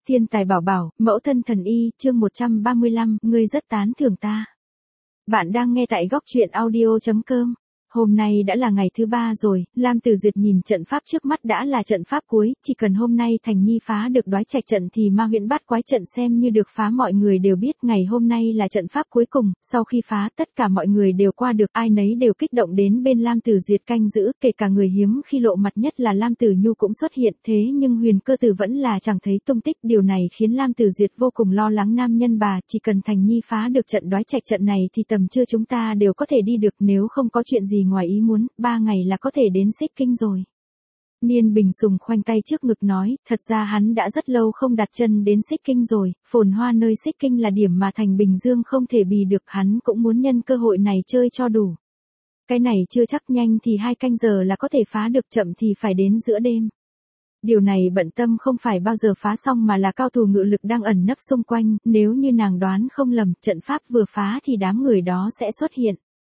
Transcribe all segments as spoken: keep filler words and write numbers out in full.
Thiên tài bảo bảo, mẫu thân thần y, chương một trăm ba mươi lăm, ngươi rất tán thưởng ta. Bạn đang nghe tại góc truyện audio chấm com. Hôm nay đã là ngày thứ ba rồi, Lam Tử Duyệt nhìn trận pháp trước mắt đã là trận pháp cuối, chỉ cần hôm nay Thành Nhi phá được đoái trạch trận thì ma huyễn bát quái trận xem như được phá. Mọi người đều biết ngày hôm nay là trận pháp cuối cùng, sau khi phá tất cả mọi người đều qua được, ai nấy đều kích động đến bên Lam Tử Duyệt canh giữ, kể cả người hiếm khi lộ mặt nhất là Lam Tử Nhu cũng xuất hiện, thế nhưng Huyền Cơ Tử vẫn là chẳng thấy tung tích, điều này khiến Lam Tử Duyệt vô cùng lo lắng. Nam nhân bà, chỉ cần Thành Nhi phá được trận đoái trạch trận này thì tầm trưa chúng ta đều có thể đi được, nếu không có chuyện gì ngoài ý muốn, ba ngày là có thể đến Xích Kinh rồi. Niên Bình Sùng khoanh tay trước ngực nói, thật ra hắn đã rất lâu không đặt chân đến Xích Kinh rồi, phồn hoa nơi Xích Kinh là điểm mà Thành Bình Dương không thể bì được, hắn cũng muốn nhân cơ hội này chơi cho đủ. Cái này chưa chắc, nhanh thì hai canh giờ là có thể phá được, chậm thì phải đến giữa đêm. Điều này bận tâm không phải bao giờ phá xong mà là cao thủ ngự lực đang ẩn nấp xung quanh, nếu như nàng đoán không lầm, trận pháp vừa phá thì đám người đó sẽ xuất hiện.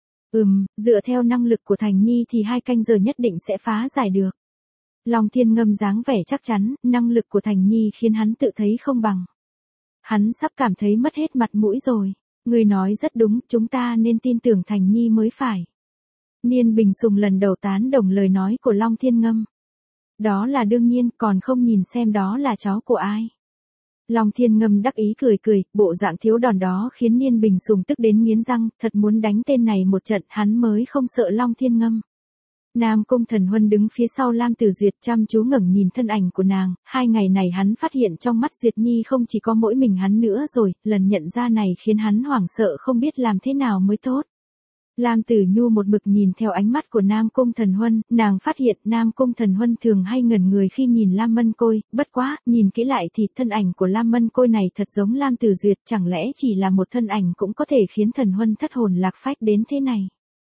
Ừm, dựa theo năng lực của Thành Nhi thì hai canh giờ nhất định sẽ phá giải được. Long Thiên Ngâm dáng vẻ chắc chắn, năng lực của Thành Nhi khiến hắn tự thấy không bằng. Hắn sắp cảm thấy mất hết mặt mũi rồi. Người nói rất đúng, chúng ta nên tin tưởng Thành Nhi mới phải. Niên Bình Sùng lần đầu tán đồng lời nói của Long Thiên Ngâm. Đó là đương nhiên, còn không nhìn xem đó là cháu của ai. Long Thiên Ngâm đắc ý cười cười, bộ dạng thiếu đòn đó khiến Niên Bình Sùng tức đến nghiến răng, thật muốn đánh tên này một trận, hắn mới không sợ Long Thiên Ngâm. Nam Cung Thần Huân đứng phía sau Lam Tử Duyệt chăm chú ngẩng nhìn thân ảnh của nàng, hai ngày này hắn phát hiện trong mắt Duyệt Nhi không chỉ có mỗi mình hắn nữa rồi, lần nhận ra này khiến hắn hoảng sợ không biết làm thế nào mới tốt. Lam Tử Nhu một mực nhìn theo ánh mắt của Nam Cung Thần Huân, nàng phát hiện Nam Cung Thần Huân thường hay ngẩn người khi nhìn Lam Mân Côi, bất quá, nhìn kỹ lại thì thân ảnh của Lam Mân Côi này thật giống Lam Tử Duyệt, chẳng lẽ chỉ là một thân ảnh cũng có thể khiến Thần Huân thất hồn lạc phách đến thế này.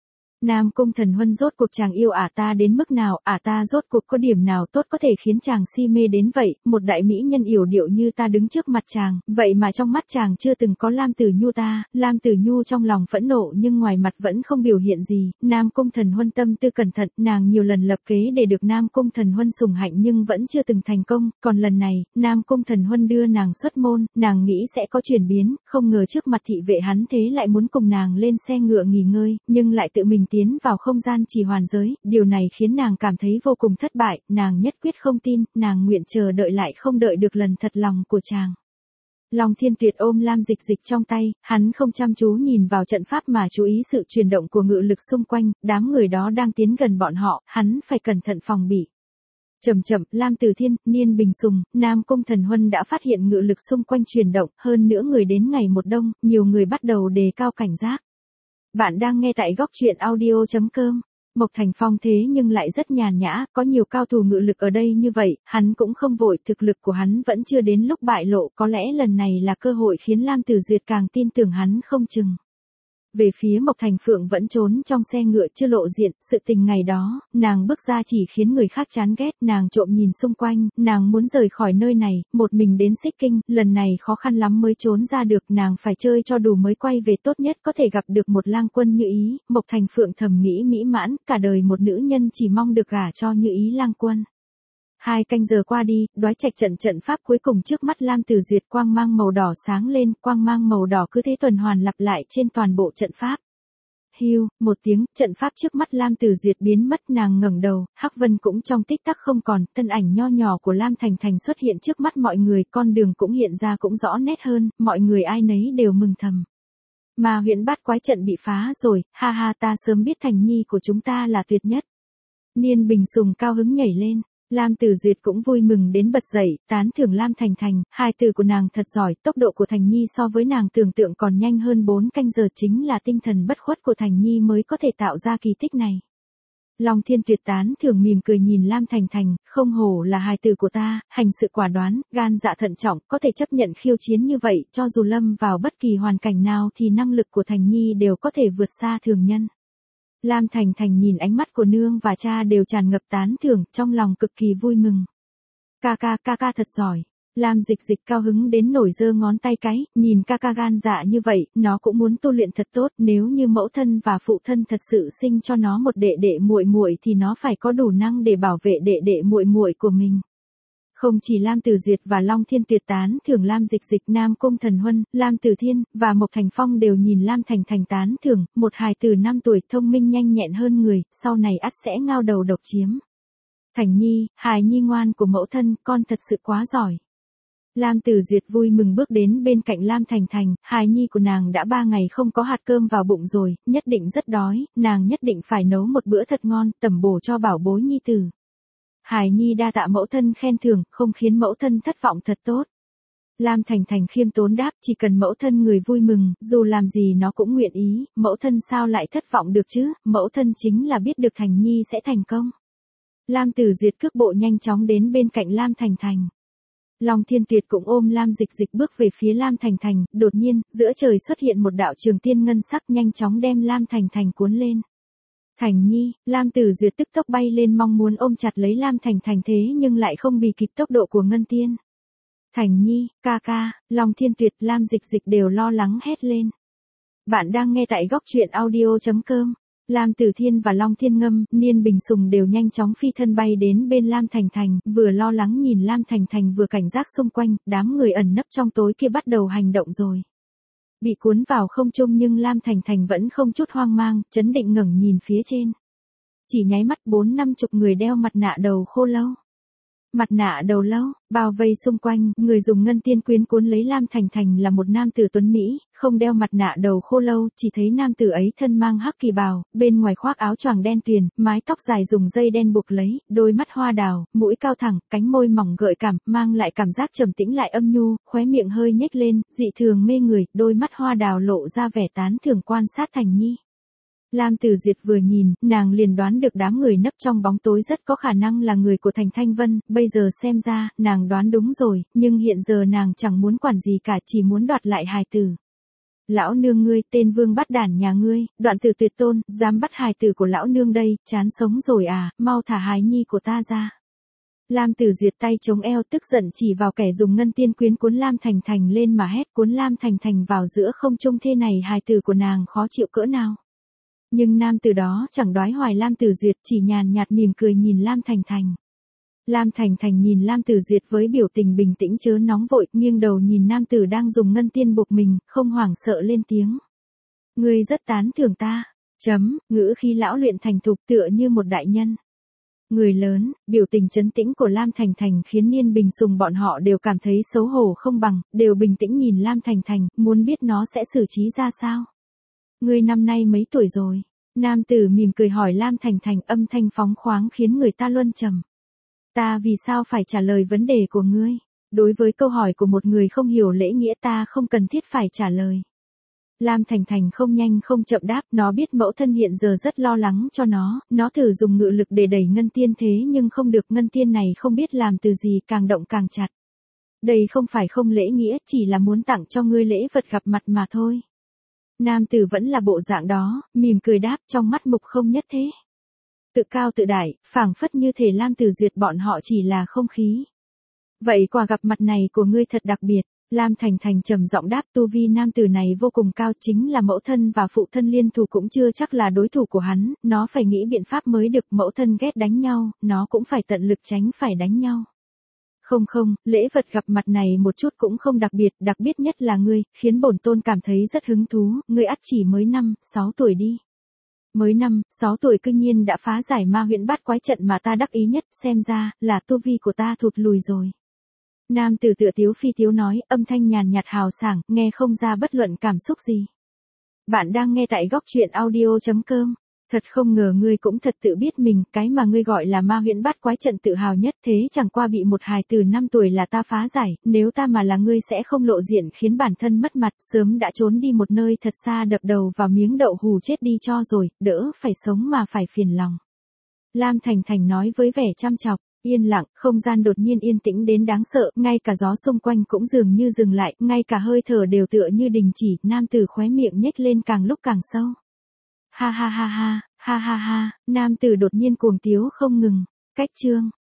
Nam Cung Thần Huân, rốt cuộc chàng yêu ả ta đến mức nào, ả ta rốt cuộc có điểm nào tốt có thể khiến chàng si mê đến vậy, một đại mỹ nhân yểu điệu như ta đứng trước mặt chàng, vậy mà trong mắt chàng chưa từng có Lam Tử Nhu ta. Lam Tử Nhu trong lòng phẫn nộ nhưng ngoài mặt vẫn không biểu hiện gì. Nam Cung Thần Huân tâm tư cẩn thận, nàng nhiều lần lập kế để được Nam Cung Thần Huân sủng hạnh nhưng vẫn chưa từng thành công, còn lần này, Nam Cung Thần Huân đưa nàng xuất môn, nàng nghĩ sẽ có chuyển biến, không ngờ trước mặt thị vệ hắn thế lại muốn cùng nàng lên xe ngựa nghỉ ngơi, nhưng lại tự mình tiến vào không gian trì hoàn giới, điều này khiến nàng cảm thấy vô cùng thất bại, nàng nhất quyết không tin, nàng nguyện chờ đợi lại không đợi được lần thật lòng của chàng. Long Thiên Tuyệt ôm Lam Dịch Dịch trong tay, hắn không chăm chú nhìn vào trận pháp mà chú ý sự chuyển động của ngự lực xung quanh, đám người đó đang tiến gần bọn họ, hắn phải cẩn thận phòng bị. Chậm chậm, Lam Tử Thiên, Niên Bình Sùng, Nam Cung Thần Huân đã phát hiện ngự lực xung quanh chuyển động, hơn nữa người đến ngày một đông, nhiều người bắt đầu đề cao cảnh giác. Bạn đang nghe tại góc truyện audio chấm com. Mộc Thành Phong thế nhưng lại rất nhàn nhã, có nhiều cao thủ ngự lực ở đây như vậy, hắn cũng không vội, thực lực của hắn vẫn chưa đến lúc bại lộ, có lẽ lần này là cơ hội khiến Lam Tử Duyệt càng tin tưởng hắn không chừng. Về phía Mộc Thành Phượng vẫn trốn trong xe ngựa chưa lộ diện, sự tình ngày đó, nàng bước ra chỉ khiến người khác chán ghét, nàng trộm nhìn xung quanh, nàng muốn rời khỏi nơi này, một mình đến Xích Kinh, lần này khó khăn lắm mới trốn ra được, nàng phải chơi cho đủ mới quay về, tốt nhất có thể gặp được một lang quân như ý. Mộc Thành Phượng thầm nghĩ mỹ mãn, cả đời một nữ nhân chỉ mong được gả cho như ý lang quân. Hai canh giờ qua đi, đoái trạch trận trận pháp cuối cùng trước mắt Lam Tử Duyệt, quang mang màu đỏ sáng lên, quang mang màu đỏ cứ thế tuần hoàn lặp lại trên toàn bộ trận pháp. Hiu, một tiếng, trận pháp trước mắt Lam Tử Duyệt biến mất, nàng ngẩng đầu, hắc vân cũng trong tích tắc không còn, thân ảnh nho nhỏ của Lam Thành Thành xuất hiện trước mắt mọi người, con đường cũng hiện ra cũng rõ nét hơn, mọi người ai nấy đều mừng thầm. Ma huyễn bát quái trận bị phá rồi, ha ha, ta sớm biết Thành Nhi của chúng ta là tuyệt nhất. Niên Bình Sùng cao hứng nhảy lên. Lam Tử Duyệt cũng vui mừng đến bật dậy, tán thưởng Lam Thành Thành, hai từ của nàng thật giỏi, tốc độ của Thành Nhi so với nàng tưởng tượng còn nhanh hơn bốn canh giờ, chính là tinh thần bất khuất của Thành Nhi mới có thể tạo ra kỳ tích này. Long Thiên Tuyệt tán thưởng mỉm cười nhìn Lam Thành Thành, không hổ là hài tử của ta, hành sự quả đoán, gan dạ thận trọng, có thể chấp nhận khiêu chiến như vậy, cho dù lâm vào bất kỳ hoàn cảnh nào thì năng lực của Thành Nhi đều có thể vượt xa thường nhân. Lam Thành Thành nhìn ánh mắt của nương và cha đều tràn ngập tán thưởng, trong lòng cực kỳ vui mừng. Ca ca, ca ca thật giỏi. Lam Dịch Dịch cao hứng đến nổi giơ ngón tay cái, nhìn ca ca gan dạ như vậy, nó cũng muốn tu luyện thật tốt, nếu như mẫu thân và phụ thân thật sự sinh cho nó một đệ đệ muội muội thì nó phải có đủ năng để bảo vệ đệ đệ muội muội của mình. Không chỉ Lam Tử Duyệt và Long Thiên Tuyệt tán thưởng Lam Dịch Dịch, Nam Cung Thần Huân, Lam Tử Thiên, và Mộc Thành Phong đều nhìn Lam Thành Thành tán thưởng, một hài tử năm tuổi thông minh nhanh nhẹn hơn người, sau này ắt sẽ ngao đầu độc chiếm. Thành Nhi, hài nhi ngoan của mẫu thân, con thật sự quá giỏi. Lam Tử Duyệt vui mừng bước đến bên cạnh Lam Thành Thành, hài nhi của nàng đã ba ngày không có hạt cơm vào bụng rồi, nhất định rất đói, nàng nhất định phải nấu một bữa thật ngon, tẩm bổ cho bảo bối nhi tử. Hài nhi đa tạ mẫu thân khen thưởng, không khiến mẫu thân thất vọng thật tốt. Lam Thành Thành khiêm tốn đáp, chỉ cần mẫu thân người vui mừng, dù làm gì nó cũng nguyện ý, mẫu thân sao lại thất vọng được chứ, mẫu thân chính là biết được Thành Nhi sẽ thành công. Lam Tử Duyệt cước bộ nhanh chóng đến bên cạnh Lam Thành Thành. Long Thiên Tuyệt cũng ôm Lam Dịch Dịch bước về phía Lam Thành Thành, đột nhiên, giữa trời xuất hiện một đạo trường tiên ngân sắc nhanh chóng đem Lam Thành Thành cuốn lên. Thành Nhi, Lam Tử Duyệt tức tốc bay lên mong muốn ôm chặt lấy Lam Thành Thành thế nhưng lại không bì kịp tốc độ của ngân tiên. Thành Nhi, ca ca, Long Thiên Tuyệt, Lam Dịch Dịch đều lo lắng hét lên. Bạn đang nghe tại góc truyện audio chấm com. Lam Tử Thiên và Long Thiên Ngâm, Niên Bình Sùng đều nhanh chóng phi thân bay đến bên Lam Thành Thành, vừa lo lắng nhìn Lam Thành Thành vừa cảnh giác xung quanh, đám người ẩn nấp trong tối kia bắt đầu hành động rồi. Bị cuốn vào không trung nhưng Lam Thành Thành vẫn không chút hoang mang, chấn định ngẩng nhìn phía trên. Chỉ nháy mắt bốn năm chục người đeo mặt nạ đầu khô lâu. Mặt nạ đầu lâu, bao vây xung quanh, người dùng ngân tiên quyến cuốn lấy Lam Thành Thành là một nam tử tuấn Mỹ, không đeo mặt nạ đầu khô lâu, chỉ thấy nam tử ấy thân mang hắc kỳ bào, bên ngoài khoác áo choàng đen tuyền, mái tóc dài dùng dây đen buộc lấy, đôi mắt hoa đào, mũi cao thẳng, cánh môi mỏng gợi cảm, mang lại cảm giác trầm tĩnh lại âm nhu, khóe miệng hơi nhếch lên, dị thường mê người, đôi mắt hoa đào lộ ra vẻ tán thưởng quan sát Thành Nhi. Lam Tử Duyệt vừa nhìn, nàng liền đoán được đám người nấp trong bóng tối rất có khả năng là người của Thành Thanh Vân, bây giờ xem ra, nàng đoán đúng rồi, nhưng hiện giờ nàng chẳng muốn quản gì cả, chỉ muốn đoạt lại hài tử. Lão nương ngươi, tên vương bắt đản nhà ngươi, Đoạn Tử Tuyệt Tôn, dám bắt hài tử của lão nương đây, chán sống rồi à, mau thả hài nhi của ta ra. Lam Tử Duyệt tay chống eo tức giận chỉ vào kẻ dùng ngân tiên quyến cuốn Lam Thành Thành lên mà hét, cuốn Lam Thành Thành vào giữa không trung thế này hài tử của nàng khó chịu cỡ nào. Nhưng nam tử đó chẳng đoái hoài Lam Tử Duyệt, chỉ nhàn nhạt mỉm cười nhìn Lam Thành Thành. Lam Thành Thành nhìn Lam Tử Duyệt với biểu tình bình tĩnh chớ nóng vội, nghiêng đầu nhìn nam tử đang dùng ngân tiên buộc mình, không hoảng sợ lên tiếng. Ngươi rất tán thưởng ta. Chấm, ngữ khí lão luyện thành thục tựa như một đại nhân. Người lớn, biểu tình trấn tĩnh của Lam Thành Thành khiến Niên Bình Sùng bọn họ đều cảm thấy xấu hổ không bằng, đều bình tĩnh nhìn Lam Thành Thành, muốn biết nó sẽ xử trí ra sao. Ngươi năm nay mấy tuổi rồi? Nam tử mỉm cười hỏi Lam Thành Thành, âm thanh phóng khoáng khiến người ta luân trầm. Ta vì sao phải trả lời vấn đề của ngươi? Đối với câu hỏi của một người không hiểu lễ nghĩa ta không cần thiết phải trả lời. Lam Thành Thành không nhanh không chậm đáp, nó biết mẫu thân hiện giờ rất lo lắng cho nó, nó thử dùng ngự lực để đẩy ngân tiên thế nhưng không được, ngân tiên này không biết làm từ gì, càng động càng chặt. Đây không phải không lễ nghĩa, chỉ là muốn tặng cho ngươi lễ vật gặp mặt mà thôi. Nam tử vẫn là bộ dạng đó, mỉm cười đáp, trong mắt mục không nhất thế. Tự cao tự đại, phảng phất như thể Lam Tử Duyệt bọn họ chỉ là không khí. Vậy quả gặp mặt này của ngươi thật đặc biệt. Lam Thành Thành trầm giọng đáp, tu vi nam tử này vô cùng cao, chính là mẫu thân và phụ thân liên thủ cũng chưa chắc là đối thủ của hắn, nó phải nghĩ biện pháp mới được, mẫu thân ghét đánh nhau, nó cũng phải tận lực tránh phải đánh nhau. Không không, lễ vật gặp mặt này một chút cũng không đặc biệt, đặc biệt nhất là ngươi, khiến bổn tôn cảm thấy rất hứng thú, ngươi ắt chỉ mới năm, sáu tuổi đi. Mới năm, sáu tuổi cư nhiên đã phá giải ma huyễn bát quái trận mà ta đắc ý nhất, xem ra, là tu vi của ta thụt lùi rồi. Nam tử tựa tiếu phi tiếu nói, âm thanh nhàn nhạt hào sảng, nghe không ra bất luận cảm xúc gì. Bạn đang nghe tại góc truyện audio chấm com. Thật không ngờ ngươi cũng thật tự biết mình, cái mà ngươi gọi là ma huyễn bát quái trận tự hào nhất thế chẳng qua bị một hài từ năm tuổi là ta phá giải, nếu ta mà là ngươi sẽ không lộ diện khiến bản thân mất mặt, sớm đã trốn đi một nơi thật xa đập đầu vào miếng đậu hù chết đi cho rồi, đỡ phải sống mà phải phiền lòng. Lam Thành Thành nói với vẻ chăm chọc. Yên lặng, không gian đột nhiên yên tĩnh đến đáng sợ, ngay cả gió xung quanh cũng dường như dừng lại, ngay cả hơi thở đều tựa như đình chỉ, nam tử khóe miệng nhếch lên càng lúc càng sâu. Ha ha ha ha, ha ha ha, nam tử đột nhiên cuồng tiếu không ngừng. Cách chương